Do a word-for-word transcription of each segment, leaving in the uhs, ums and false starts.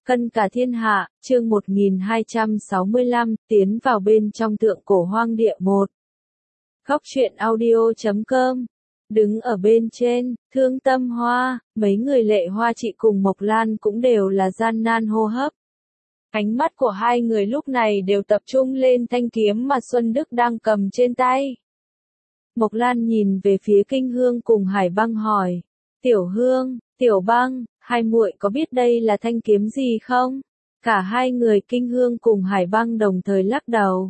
Cân cả thiên hạ, chương một nghìn hai trăm sáu mươi lăm, tiến vào bên trong tượng cổ hoang địa một. Góc truyện audio chấm com. Đứng ở bên trên, Thương Tâm Hoa, mấy người Lệ Hoa chị cùng Mộc Lan cũng đều là gian nan hô hấp. Ánh mắt của hai người lúc này đều tập trung lên thanh kiếm mà Xuân Đức đang cầm trên tay. Mộc Lan nhìn về phía Kinh Hương cùng Hải Băng hỏi, Tiểu Hương, Tiểu Băng, hai muội có biết đây là thanh kiếm gì không? Cả hai người Kinh Hương cùng Hải Băng đồng thời lắc đầu.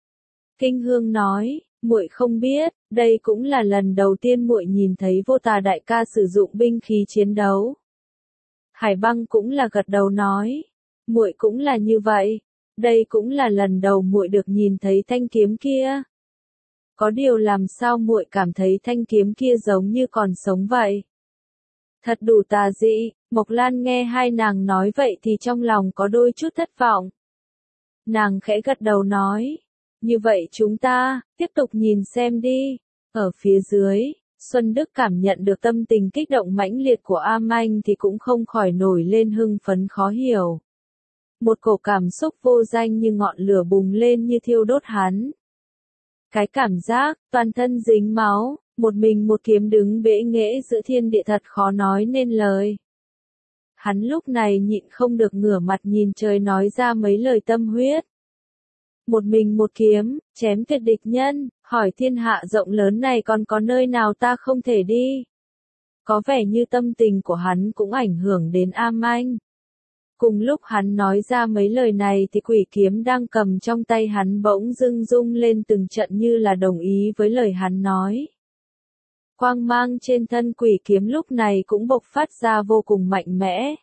Kinh Hương nói, muội không biết, đây cũng là lần đầu tiên muội nhìn thấy Vô Tà đại ca sử dụng binh khí chiến đấu. Hải Băng cũng là gật đầu nói, muội cũng là như vậy, đây cũng là lần đầu muội được nhìn thấy thanh kiếm kia. Có điều làm sao muội cảm thấy thanh kiếm kia giống như còn sống vậy? Thật đủ tà dị. Mộc Lan nghe hai nàng nói vậy thì trong lòng có đôi chút thất vọng. Nàng khẽ gật đầu nói, như vậy chúng ta, tiếp tục nhìn xem đi. Ở phía dưới, Xuân Đức cảm nhận được tâm tình kích động mãnh liệt của A Manh thì cũng không khỏi nổi lên hưng phấn khó hiểu. Một cổ cảm xúc vô danh như ngọn lửa bùng lên như thiêu đốt hắn. Cái cảm giác, toàn thân dính máu, một mình một kiếm đứng bệ nghễ giữa thiên địa thật khó nói nên lời. Hắn lúc này nhịn không được ngửa mặt nhìn trời nói ra mấy lời tâm huyết. Một mình một kiếm, chém tuyệt địch nhân, hỏi thiên hạ rộng lớn này còn có nơi nào ta không thể đi. Có vẻ như tâm tình của hắn cũng ảnh hưởng đến A Manh. Cùng lúc hắn nói ra mấy lời này thì quỷ kiếm đang cầm trong tay hắn bỗng dưng rung lên từng trận như là đồng ý với lời hắn nói. Quang mang trên thân quỷ kiếm lúc này cũng bộc phát ra vô cùng mạnh mẽ.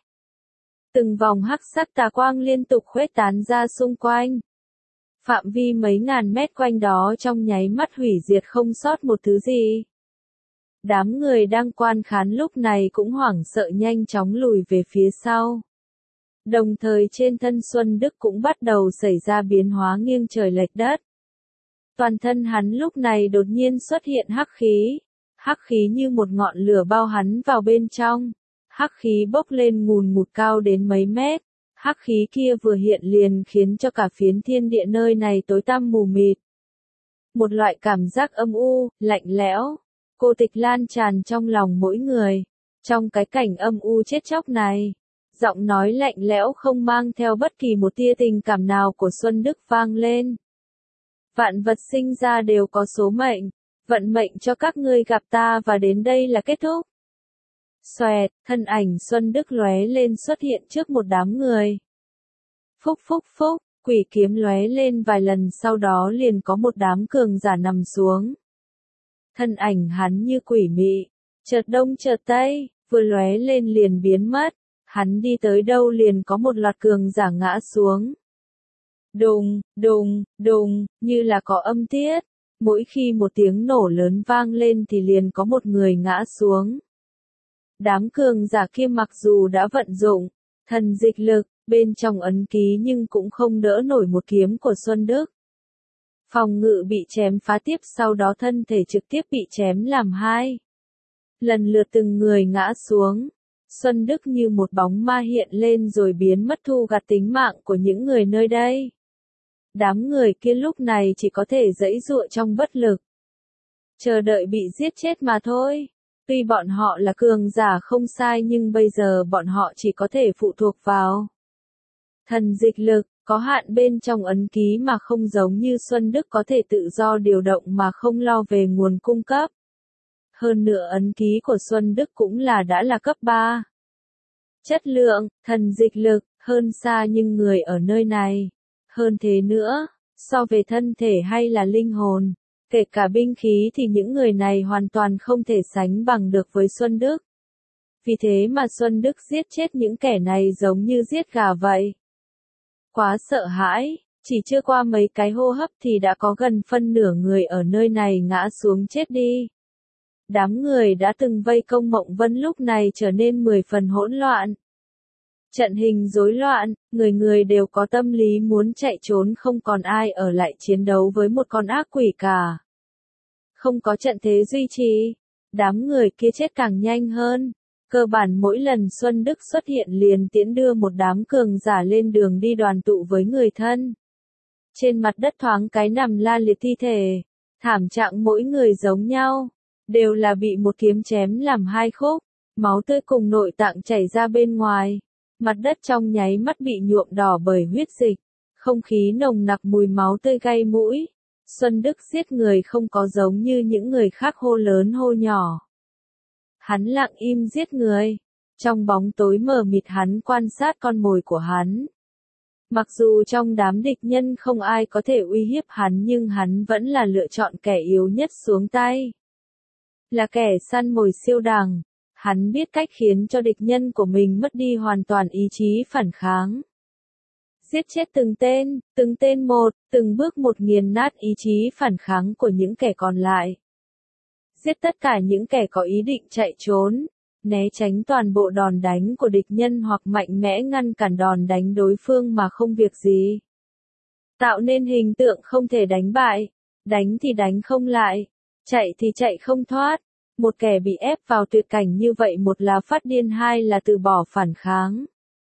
Từng vòng hắc sắc tà quang liên tục khuếch tán ra xung quanh. Phạm vi mấy ngàn mét quanh đó trong nháy mắt hủy diệt không sót một thứ gì. Đám người đang quan khán lúc này cũng hoảng sợ nhanh chóng lùi về phía sau. Đồng thời trên thân Xuân Đức cũng bắt đầu xảy ra biến hóa nghiêng trời lệch đất. Toàn thân hắn lúc này đột nhiên xuất hiện hắc khí. Hắc khí như một ngọn lửa bao hắn vào bên trong. Hắc khí bốc lên ngùn ngụt cao đến mấy mét. Hắc khí kia vừa hiện liền khiến cho cả phiến thiên địa nơi này tối tăm mù mịt. Một loại cảm giác âm u, lạnh lẽo, cô tịch lan tràn trong lòng mỗi người. Trong cái cảnh âm u chết chóc này, giọng nói lạnh lẽo không mang theo bất kỳ một tia tình cảm nào của Xuân Đức vang lên. Vạn vật sinh ra đều có số mệnh. Vận mệnh cho các ngươi gặp ta và đến đây là kết thúc. Xoẹt, thân ảnh Xuân Đức lóe lên xuất hiện trước một đám người. Phúc phúc phúc, quỷ kiếm lóe lên vài lần sau đó liền có một đám cường giả nằm xuống. Thân ảnh hắn như quỷ mị, chợt đông chợt tây, vừa lóe lên liền biến mất. Hắn đi tới đâu liền có một loạt cường giả ngã xuống. Đùng, đùng, đùng, như là có âm tiết. Mỗi khi một tiếng nổ lớn vang lên thì liền có một người ngã xuống. Đám cường giả kia mặc dù đã vận dụng thần dịch lực bên trong ấn ký nhưng cũng không đỡ nổi một kiếm của Xuân Đức. Phòng ngự bị chém phá tiếp sau đó thân thể trực tiếp bị chém làm hai. Lần lượt từng người ngã xuống. Xuân Đức như một bóng ma hiện lên rồi biến mất thu gặt tính mạng của những người nơi đây. Đám người kia lúc này chỉ có thể giãy giụa trong bất lực. Chờ đợi bị giết chết mà thôi. Tuy bọn họ là cường giả không sai nhưng bây giờ bọn họ chỉ có thể phụ thuộc vào thần dịch lực, có hạn bên trong ấn ký mà không giống như Xuân Đức có thể tự do điều động mà không lo về nguồn cung cấp. Hơn nữa ấn ký của Xuân Đức cũng là đã là cấp ba. Chất lượng, thần dịch lực, hơn xa nhưng người ở nơi này. Hơn thế nữa, so về thân thể hay là linh hồn, kể cả binh khí thì những người này hoàn toàn không thể sánh bằng được với Xuân Đức. Vì thế mà Xuân Đức giết chết những kẻ này giống như giết gà vậy. Quá sợ hãi, chỉ chưa qua mấy cái hô hấp thì đã có gần phân nửa người ở nơi này ngã xuống chết đi. Đám người đã từng vây công Mộng Vân lúc này trở nên mười phần hỗn loạn. Trận hình rối loạn, người người đều có tâm lý muốn chạy trốn không còn ai ở lại chiến đấu với một con ác quỷ cả. Không có trận thế duy trì, đám người kia chết càng nhanh hơn. Cơ bản mỗi lần Xuân Đức xuất hiện liền tiễn đưa một đám cường giả lên đường đi đoàn tụ với người thân. Trên mặt đất thoáng cái nằm la liệt thi thể, thảm trạng mỗi người giống nhau, đều là bị một kiếm chém làm hai khúc, máu tươi cùng nội tạng chảy ra bên ngoài, mặt đất trong nháy mắt bị nhuộm đỏ bởi huyết dịch, không khí nồng nặc mùi máu tươi gây mũi. Xuân Đức giết người không có giống như những người khác hô lớn hô nhỏ. Hắn lặng im giết người, trong bóng tối mờ mịt hắn quan sát con mồi của hắn. Mặc dù trong đám địch nhân không ai có thể uy hiếp hắn nhưng hắn vẫn là lựa chọn kẻ yếu nhất xuống tay. Là kẻ săn mồi siêu đẳng, hắn biết cách khiến cho địch nhân của mình mất đi hoàn toàn ý chí phản kháng. Giết chết từng tên, từng tên một, từng bước một nghiền nát ý chí phản kháng của những kẻ còn lại. Giết tất cả những kẻ có ý định chạy trốn, né tránh toàn bộ đòn đánh của địch nhân hoặc mạnh mẽ ngăn cản đòn đánh đối phương mà không việc gì. Tạo nên hình tượng không thể đánh bại, đánh thì đánh không lại, chạy thì chạy không thoát. Một kẻ bị ép vào tuyệt cảnh như vậy một là phát điên hai là từ bỏ phản kháng.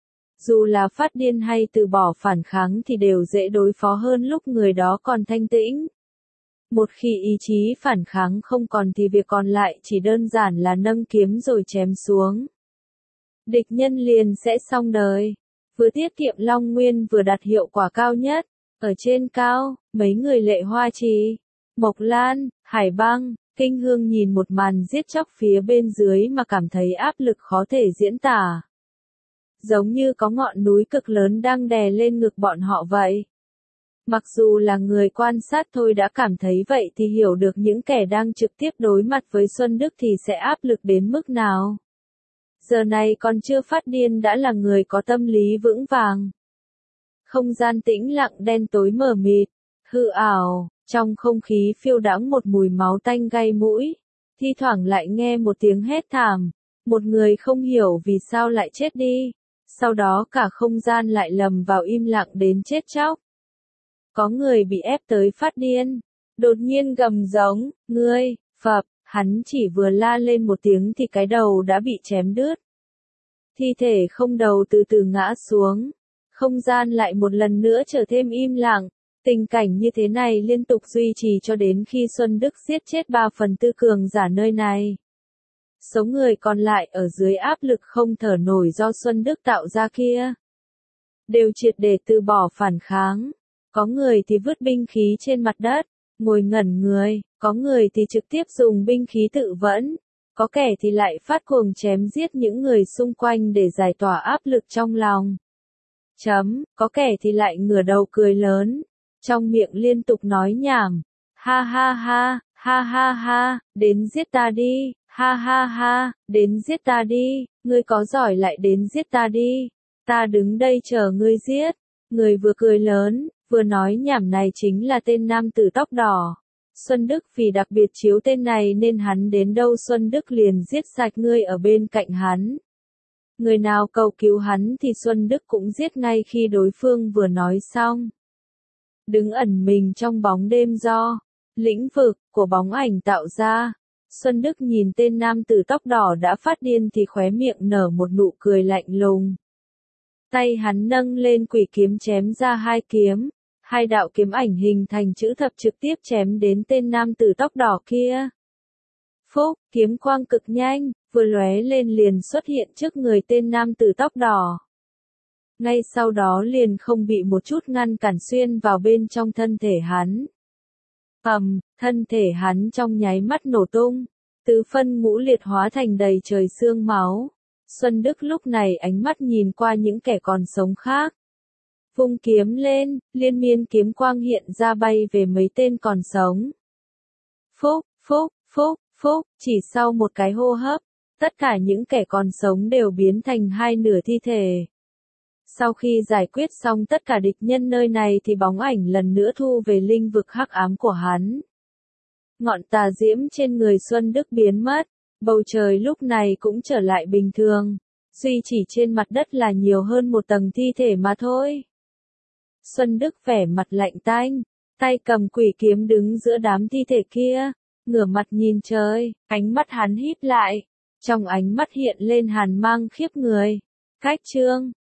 Dù là phát điên hay từ bỏ phản kháng thì đều dễ đối phó hơn lúc người đó còn thanh tĩnh. Một khi ý chí phản kháng không còn thì việc còn lại chỉ đơn giản là nâng kiếm rồi chém xuống. Địch nhân liền sẽ xong đời. Vừa tiết kiệm Long Nguyên vừa đạt hiệu quả cao nhất. Ở trên cao, mấy người Lệ Hoa Trì, Mộc Lan, Hải Băng, Kinh Hương nhìn một màn giết chóc phía bên dưới mà cảm thấy áp lực khó thể diễn tả. Giống như có ngọn núi cực lớn đang đè lên ngực bọn họ vậy. Mặc dù là người quan sát thôi đã cảm thấy vậy thì hiểu được những kẻ đang trực tiếp đối mặt với Xuân Đức thì sẽ áp lực đến mức nào. Giờ này còn chưa phát điên đã là người có tâm lý vững vàng. Không gian tĩnh lặng đen tối mờ mịt, hư ảo, trong không khí phiêu đãng một mùi máu tanh gây mũi, thi thoảng lại nghe một tiếng hét thảm, một người không hiểu vì sao lại chết đi, sau đó cả không gian lại lầm vào im lặng đến chết chóc. Có người bị ép tới phát điên, đột nhiên gầm giống, ngươi, phập, hắn chỉ vừa la lên một tiếng thì cái đầu đã bị chém đứt. Thi thể không đầu từ từ ngã xuống, không gian lại một lần nữa trở thêm im lặng, tình cảnh như thế này liên tục duy trì cho đến khi Xuân Đức giết chết ba phần tư cường giả nơi này. Số người còn lại ở dưới áp lực không thở nổi do Xuân Đức tạo ra kia, đều triệt để từ bỏ phản kháng. Có người thì vứt binh khí trên mặt đất, ngồi ngẩn người, có người thì trực tiếp dùng binh khí tự vẫn, có kẻ thì lại phát cuồng chém giết những người xung quanh để giải tỏa áp lực trong lòng. Chấm, có kẻ thì lại ngửa đầu cười lớn, trong miệng liên tục nói nhảm, ha ha ha, ha ha ha, đến giết ta đi, ha ha ha, đến giết ta đi, ngươi có giỏi lại đến giết ta đi, ta đứng đây chờ ngươi giết. Người vừa cười lớn, vừa nói nhảm này chính là tên nam tử tóc đỏ. Xuân Đức vì đặc biệt chiếu tên này nên hắn đến đâu Xuân Đức liền giết sạch ngươi ở bên cạnh hắn. Người nào cầu cứu hắn thì Xuân Đức cũng giết ngay khi đối phương vừa nói xong. Đứng ẩn mình trong bóng đêm do lĩnh vực của bóng ảnh tạo ra, Xuân Đức nhìn tên nam tử tóc đỏ đã phát điên thì khóe miệng nở một nụ cười lạnh lùng. Tay hắn nâng lên quỷ kiếm chém ra hai kiếm, hai đạo kiếm ảnh hình thành chữ thập trực tiếp chém đến tên nam tử tóc đỏ kia. Phúc, kiếm quang cực nhanh, vừa lóe lên liền xuất hiện trước người tên nam tử tóc đỏ. Ngay sau đó liền không bị một chút ngăn cản xuyên vào bên trong thân thể hắn. Ầm, thân thể hắn trong nháy mắt nổ tung, tứ phân ngũ liệt hóa thành đầy trời xương máu. Xuân Đức lúc này ánh mắt nhìn qua những kẻ còn sống khác. Vung kiếm lên, liên miên kiếm quang hiện ra bay về mấy tên còn sống. Phúc, phúc, phúc, phúc, chỉ sau một cái hô hấp, tất cả những kẻ còn sống đều biến thành hai nửa thi thể. Sau khi giải quyết xong tất cả địch nhân nơi này thì bóng ảnh lần nữa thu về linh vực hắc ám của hắn. Ngọn tà diễm trên người Xuân Đức biến mất, bầu trời lúc này cũng trở lại bình thường, duy chỉ trên mặt đất là nhiều hơn một tầng thi thể mà thôi. Xuân Đức vẻ mặt lạnh tanh, tay cầm quỷ kiếm đứng giữa đám thi thể kia, ngửa mặt nhìn trời, ánh mắt hắn híp lại, Trong ánh mắt hiện lên hàn mang khiếp người. Cách chương